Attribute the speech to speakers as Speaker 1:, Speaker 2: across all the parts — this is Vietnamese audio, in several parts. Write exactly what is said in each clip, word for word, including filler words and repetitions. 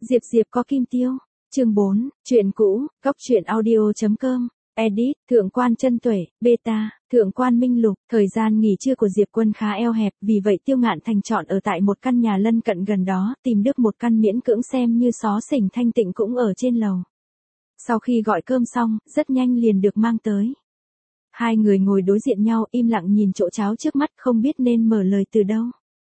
Speaker 1: Diệp Diệp có kim tiêu. Chương bốn, chuyện cũ, góc truyện audio chấm com. Edit, Thượng quan Chân Tuệ, Beta, Thượng quan Minh Lục. Thời gian nghỉ trưa của Diệp Quân khá eo hẹp, vì vậy Tiêu Ngạn Thành chọn ở tại một căn nhà lân cận gần đó, tìm được một căn miễn cưỡng xem như xó xỉnh thanh tịnh cũng ở trên lầu. Sau khi gọi cơm xong, rất nhanh liền được mang tới. Hai người ngồi đối diện nhau, im lặng nhìn chỗ cháo trước mắt, không biết nên mở lời từ đâu.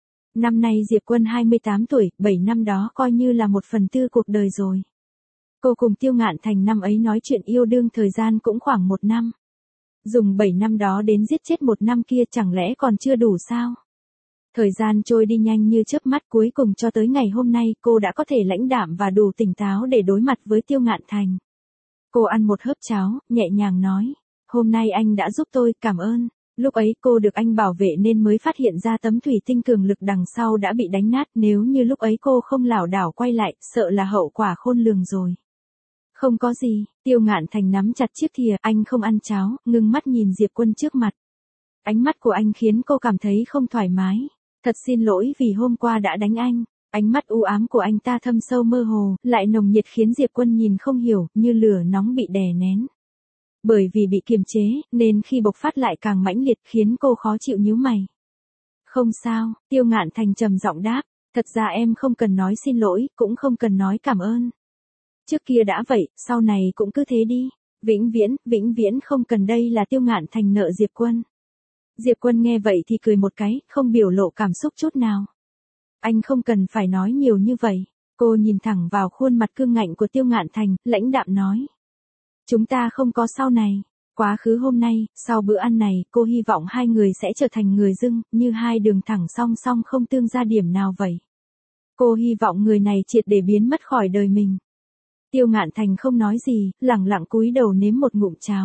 Speaker 1: Năm nay Diệp Quân hai mươi tám tuổi, bảy năm đó coi như là một phần tư cuộc đời rồi. Cô cùng Tiêu Ngạn Thành năm ấy nói chuyện yêu đương thời gian cũng khoảng một năm. Dùng bảy năm đó đến giết chết một năm kia chẳng lẽ còn chưa đủ sao? Thời gian trôi đi nhanh như chớp mắt, cuối cùng cho tới ngày hôm nay cô đã có thể lãnh đạm và đủ tỉnh táo để đối mặt với Tiêu Ngạn Thành. Cô ăn một hớp cháo, nhẹ nhàng nói, hôm nay anh đã giúp tôi, cảm ơn. Lúc ấy cô được anh bảo vệ nên mới phát hiện ra tấm thủy tinh cường lực đằng sau đã bị đánh nát, nếu như lúc ấy cô không lảo đảo quay lại, sợ là hậu quả khôn lường rồi. Không có gì, Tiêu Ngạn Thành nắm chặt chiếc thìa, anh không ăn cháo, ngưng mắt nhìn Diệp Quân trước mặt. Ánh mắt của anh khiến cô cảm thấy không thoải mái. Thật xin lỗi vì hôm qua đã đánh anh. Ánh mắt u ám của anh ta thâm sâu mơ hồ, lại nồng nhiệt khiến Diệp Quân nhìn không hiểu, như lửa nóng bị đè nén. Bởi vì bị kiềm chế, nên khi bộc phát lại càng mãnh liệt, khiến cô khó chịu nhíu mày. Không sao, Tiêu Ngạn Thành trầm giọng đáp, thật ra em không cần nói xin lỗi, cũng không cần nói cảm ơn. Trước kia đã vậy, sau này cũng cứ thế đi. Vĩnh viễn, vĩnh viễn không cần. Đây là Tiêu Ngạn Thành nợ Diệp Quân. Diệp Quân nghe vậy thì cười một cái, không biểu lộ cảm xúc chút nào. Anh không cần phải nói nhiều như vậy. Cô nhìn thẳng vào khuôn mặt cương ngạnh của Tiêu Ngạn Thành, lãnh đạm nói. Chúng ta không có sau này. Quá khứ hôm nay, sau bữa ăn này, cô hy vọng hai người sẽ trở thành người dưng, như hai đường thẳng song song không tương ra điểm nào vậy. Cô hy vọng người này triệt để biến mất khỏi đời mình. Tiêu Ngạn Thành không nói gì, lẳng lặng cúi đầu nếm một ngụm cháo.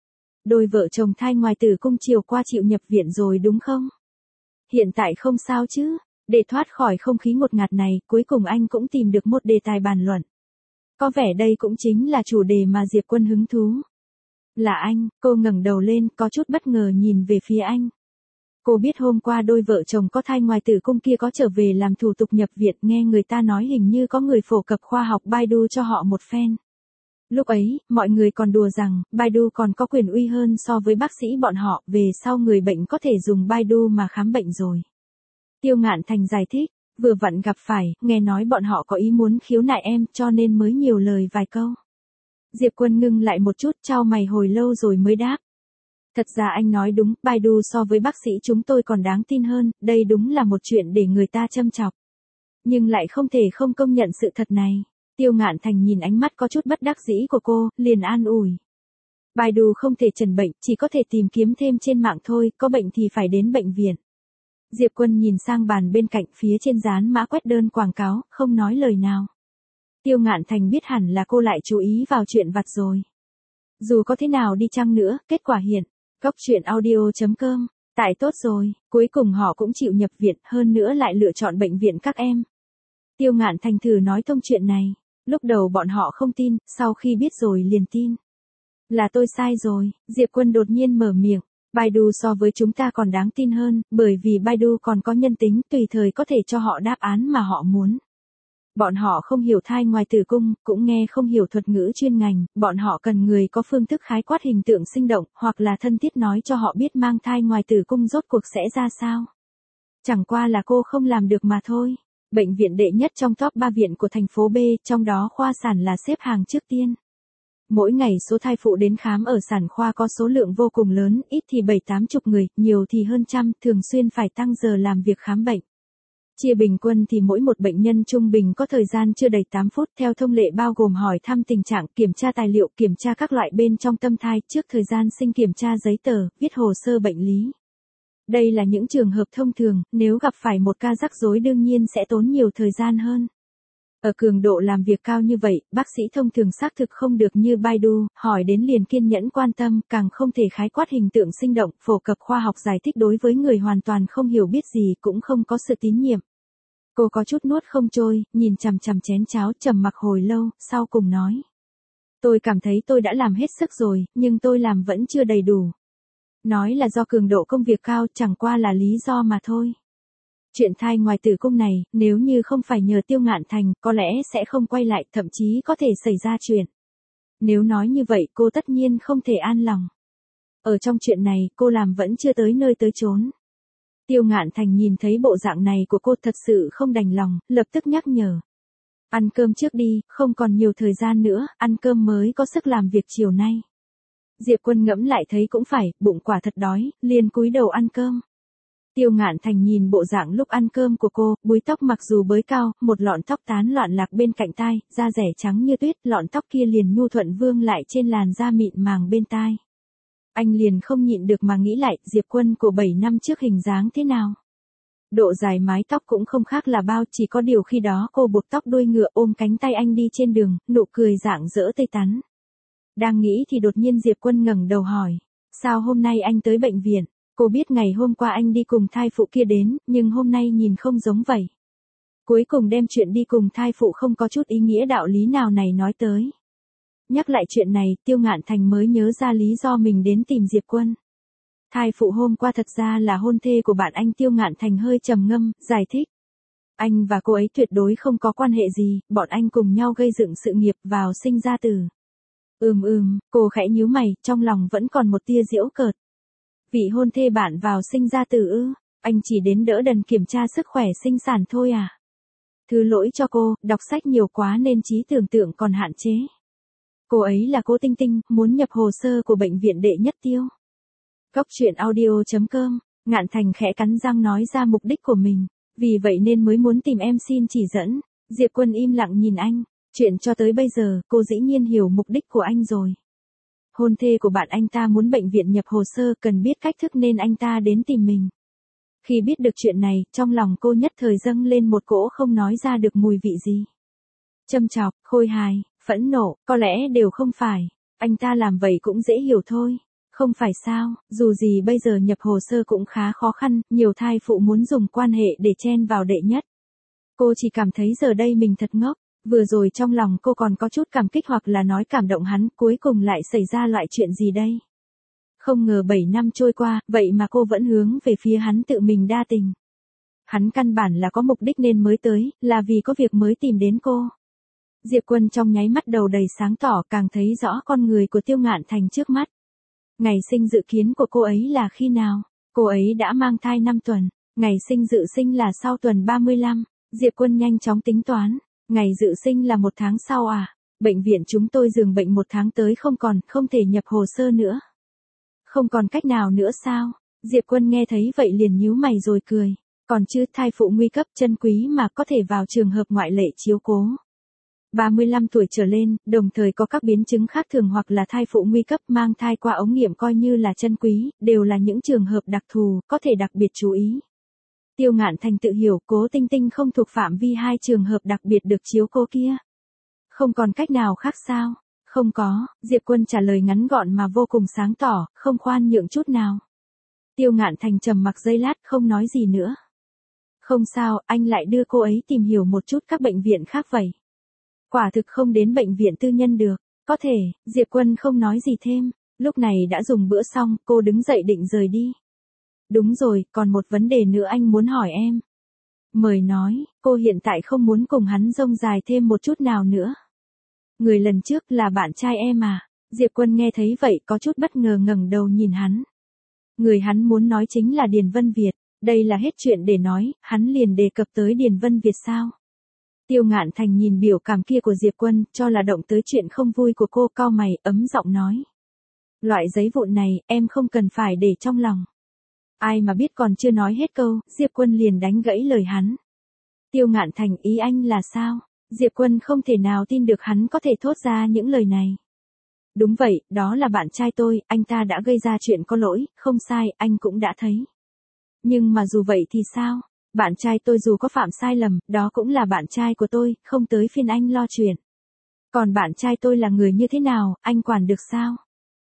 Speaker 1: Đôi vợ chồng thai ngoài tử cung chiều qua chịu nhập viện rồi đúng không? Hiện tại không sao chứ? Để thoát khỏi không khí ngột ngạt này, cuối cùng anh cũng tìm được một đề tài bàn luận. Có vẻ đây cũng chính là chủ đề mà Diệp Quân hứng thú. Là anh, cô ngẩng đầu lên, có chút bất ngờ nhìn về phía anh. Cô biết hôm qua đôi vợ chồng có thai ngoài tử cung kia có trở về làm thủ tục nhập viện, nghe người ta nói hình như có người phổ cập khoa học Baidu cho họ một phen. Lúc ấy, mọi người còn đùa rằng, Baidu còn có quyền uy hơn so với bác sĩ bọn họ, về sau người bệnh có thể dùng Baidu mà khám bệnh rồi. Tiêu Ngạn Thành giải thích, vừa vặn gặp phải, nghe nói bọn họ có ý muốn khiếu nại em, cho nên mới nhiều lời vài câu. Diệp Quân ngưng lại một chút, chau mày hồi lâu rồi mới đáp. Thật ra anh nói đúng, Baidu so với bác sĩ chúng tôi còn đáng tin hơn, đây đúng là một chuyện để người ta châm chọc. Nhưng lại không thể không công nhận sự thật này. Tiêu Ngạn Thành nhìn ánh mắt có chút bất đắc dĩ của cô, liền an ủi. Baidu không thể chẩn bệnh, chỉ có thể tìm kiếm thêm trên mạng thôi, có bệnh thì phải đến bệnh viện. Diệp Quân nhìn sang bàn bên cạnh, phía trên dán mã quét đơn quảng cáo, không nói lời nào. Tiêu Ngạn Thành biết hẳn là cô lại chú ý vào chuyện vặt rồi. Dù có thế nào đi chăng nữa, kết quả hiện. Góc truyện audio chấm com. Tại tốt rồi, cuối cùng họ cũng chịu nhập viện, hơn nữa lại lựa chọn bệnh viện các em. Tiêu Ngạn Thành thử nói thông chuyện này. Lúc đầu bọn họ không tin, sau khi biết rồi liền tin. Là tôi sai rồi, Diệp Quân đột nhiên mở miệng. Baidu so với chúng ta còn đáng tin hơn, bởi vì Baidu còn có nhân tính, tùy thời có thể cho họ đáp án mà họ muốn. Bọn họ không hiểu thai ngoài tử cung, cũng nghe không hiểu thuật ngữ chuyên ngành, bọn họ cần người có phương thức khái quát hình tượng sinh động, hoặc là thân thiết nói cho họ biết mang thai ngoài tử cung rốt cuộc sẽ ra sao. Chẳng qua là cô không làm được mà thôi. Bệnh viện đệ nhất trong top ba viện của thành phố B, trong đó khoa sản là xếp hàng trước tiên. Mỗi ngày số thai phụ đến khám ở sản khoa có số lượng vô cùng lớn, ít thì bảy tám chục người, nhiều thì hơn trăm, thường xuyên phải tăng giờ làm việc khám bệnh. Chia bình quân thì mỗi một bệnh nhân trung bình có thời gian chưa đầy tám phút, theo thông lệ bao gồm hỏi thăm tình trạng, kiểm tra tài liệu, kiểm tra các loại bên trong tâm thai, trước thời gian sinh kiểm tra giấy tờ, viết hồ sơ bệnh lý. Đây là những trường hợp thông thường, nếu gặp phải một ca rắc rối đương nhiên sẽ tốn nhiều thời gian hơn. Ở cường độ làm việc cao như vậy, bác sĩ thông thường xác thực không được như Baidu, hỏi đến liền kiên nhẫn quan tâm, càng không thể khái quát hình tượng sinh động, phổ cập khoa học giải thích đối với người hoàn toàn không hiểu biết gì, cũng không có sự tín nhiệm. Cô có chút nuốt không trôi, nhìn chằm chằm chén cháo, trầm mặc hồi lâu, sau cùng nói. Tôi cảm thấy tôi đã làm hết sức rồi, nhưng tôi làm vẫn chưa đầy đủ. Nói là do cường độ công việc cao, chẳng qua là lý do mà thôi. Chuyện thai ngoài tử cung này, nếu như không phải nhờ Tiêu Ngạn Thành, có lẽ sẽ không quay lại, thậm chí có thể xảy ra chuyện. Nếu nói như vậy cô tất nhiên không thể an lòng. Ở trong chuyện này, cô làm vẫn chưa tới nơi tới chốn. Tiêu Ngạn Thành nhìn thấy bộ dạng này của cô thật sự không đành lòng, lập tức nhắc nhở. Ăn cơm trước đi, không còn nhiều thời gian nữa, ăn cơm mới có sức làm việc chiều nay. Diệp Quân ngẫm lại thấy cũng phải, bụng quả thật đói, liền cúi đầu ăn cơm. Tiêu Ngạn Thành nhìn bộ dạng lúc ăn cơm của cô, búi tóc mặc dù bới cao, một lọn tóc tán loạn lạc bên cạnh tai, da rẻ trắng như tuyết, lọn tóc kia liền nhu thuận vương lại trên làn da mịn màng bên tai. Anh liền không nhịn được mà nghĩ lại, Diệp Quân của bảy năm trước hình dáng thế nào? Độ dài mái tóc cũng không khác là bao, chỉ có điều khi đó cô buộc tóc đuôi ngựa ôm cánh tay anh đi trên đường, nụ cười rạng rỡ tươi tắn. Đang nghĩ thì đột nhiên Diệp Quân ngẩng đầu hỏi, sao hôm nay anh tới bệnh viện? Cô biết ngày hôm qua anh đi cùng thai phụ kia đến, nhưng hôm nay nhìn không giống vậy. Cuối cùng đem chuyện đi cùng thai phụ không có chút ý nghĩa đạo lý nào này nói tới. Nhắc lại chuyện này, Tiêu Ngạn Thành mới nhớ ra lý do mình đến tìm Diệp Quân. Thai phụ hôm qua thật ra là hôn thê của bạn anh. Tiêu Ngạn Thành hơi trầm ngâm, giải thích. Anh và cô ấy tuyệt đối không có quan hệ gì, bọn anh cùng nhau gây dựng sự nghiệp vào sinh ra tử. Ừm ừm, cô khẽ nhíu mày, trong lòng vẫn còn một tia giễu cợt. Vị hôn thê bạn vào sinh ra tử ư, anh chỉ đến đỡ đần kiểm tra sức khỏe sinh sản thôi à. Thứ lỗi cho cô, đọc sách nhiều quá nên trí tưởng tượng còn hạn chế. Cô ấy là Cố Tinh Tinh, muốn nhập hồ sơ của bệnh viện đệ nhất Tiêu. Góc truyện audio chấm com, Ngạn Thành khẽ cắn răng nói ra mục đích của mình, vì vậy nên mới muốn tìm em xin chỉ dẫn. Diệp Quân im lặng nhìn anh, chuyện cho tới bây giờ, cô dĩ nhiên hiểu mục đích của anh rồi. Hôn thê của bạn anh ta muốn bệnh viện nhập hồ sơ, cần biết cách thức nên anh ta đến tìm mình. Khi biết được chuyện này, trong lòng cô nhất thời dâng lên một cỗ không nói ra được mùi vị gì. Châm chọc, khôi hài, phẫn nộ, có lẽ đều không phải. Anh ta làm vậy cũng dễ hiểu thôi. Không phải sao, dù gì bây giờ nhập hồ sơ cũng khá khó khăn, nhiều thai phụ muốn dùng quan hệ để chen vào đệ nhất. Cô chỉ cảm thấy giờ đây mình thật ngốc. Vừa rồi trong lòng cô còn có chút cảm kích hoặc là nói cảm động hắn, cuối cùng lại xảy ra loại chuyện gì đây? Không ngờ bảy năm trôi qua, vậy mà cô vẫn hướng về phía hắn tự mình đa tình. Hắn căn bản là có mục đích nên mới tới, là vì có việc mới tìm đến cô. Diệp Quân trong nháy mắt đầu đầy sáng tỏ, càng thấy rõ con người của Tiêu Ngạn Thành trước mắt. Ngày sinh dự kiến của cô ấy là khi nào? Cô ấy đã mang thai năm tuần, ngày sinh dự sinh là sau tuần ba mươi lăm. Diệp Quân nhanh chóng tính toán. Ngày dự sinh là một tháng sau à? Bệnh viện chúng tôi giường bệnh một tháng tới không còn, không thể nhập hồ sơ nữa. Không còn cách nào nữa sao? Diệp Quân nghe thấy vậy liền nhíu mày rồi cười. Còn chứ, thai phụ nguy cấp chân quý mà có thể vào trường hợp ngoại lệ chiếu cố. ba mươi lăm tuổi trở lên, đồng thời có các biến chứng khác thường hoặc là thai phụ nguy cấp mang thai qua ống nghiệm coi như là chân quý, đều là những trường hợp đặc thù, có thể đặc biệt chú ý. Tiêu Ngạn Thành tự hiểu Cố Tinh Tinh không thuộc phạm vi hai trường hợp đặc biệt được chiếu cố kia. Không còn cách nào khác sao? Không có, Diệp Quân trả lời ngắn gọn mà vô cùng sáng tỏ, không khoan nhượng chút nào. Tiêu Ngạn Thành trầm mặc giây lát không nói gì nữa. Không sao, anh lại đưa cô ấy tìm hiểu một chút các bệnh viện khác vậy. Quả thực không đến bệnh viện tư nhân được. Có thể, Diệp Quân không nói gì thêm. Lúc này đã dùng bữa xong, cô đứng dậy định rời đi. Đúng rồi, còn một vấn đề nữa anh muốn hỏi em. Mời nói, cô hiện tại không muốn cùng hắn rông dài thêm một chút nào nữa. Người lần trước là bạn trai em à? Diệp Quân nghe thấy vậy có chút bất ngờ ngẩng đầu nhìn hắn. Người hắn muốn nói chính là Điền Vân Việt. Đây là hết chuyện để nói, hắn liền đề cập tới Điền Vân Việt sao? Tiêu Ngạn Thành nhìn biểu cảm kia của Diệp Quân, cho là động tới chuyện không vui của cô, cau mày, ấm giọng nói. Loại giấy vụn này, em không cần phải để trong lòng. Ai mà biết còn chưa nói hết câu, Diệp Quân liền đánh gãy lời hắn. Tiêu Ngạn Thành, ý anh là sao? Diệp Quân không thể nào tin được hắn có thể thốt ra những lời này. Đúng vậy, đó là bạn trai tôi, anh ta đã gây ra chuyện có lỗi, không sai, anh cũng đã thấy. Nhưng mà dù vậy thì sao? Bạn trai tôi dù có phạm sai lầm, đó cũng là bạn trai của tôi, không tới phiên anh lo chuyện. Còn bạn trai tôi là người như thế nào, anh quản được sao?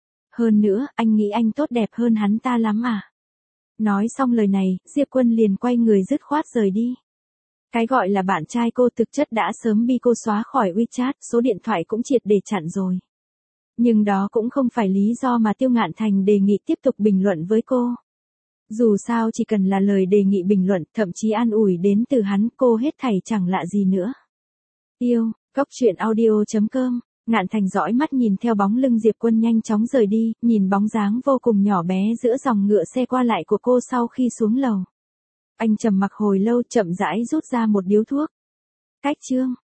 Speaker 1: Hơn nữa, anh nghĩ anh tốt đẹp hơn hắn ta lắm à? Nói xong lời này, Diệp Quân liền quay người dứt khoát rời đi. Cái gọi là bạn trai cô thực chất đã sớm bị cô xóa khỏi WeChat, số điện thoại cũng triệt để chặn rồi. Nhưng đó cũng không phải lý do mà Tiêu Ngạn Thành đề nghị tiếp tục bình luận với cô. Dù sao chỉ cần là lời đề nghị bình luận, thậm chí an ủi đến từ hắn, cô hết thảy chẳng lạ gì nữa. Yêu, Cóc truyện audio chấm com. Ngạn Thành dõi mắt nhìn theo bóng lưng Diệp Quân nhanh chóng rời đi, nhìn bóng dáng vô cùng nhỏ bé giữa dòng ngựa xe qua lại của cô sau khi xuống lầu. Anh trầm mặc hồi lâu, chậm rãi rút ra một điếu thuốc. Cách chương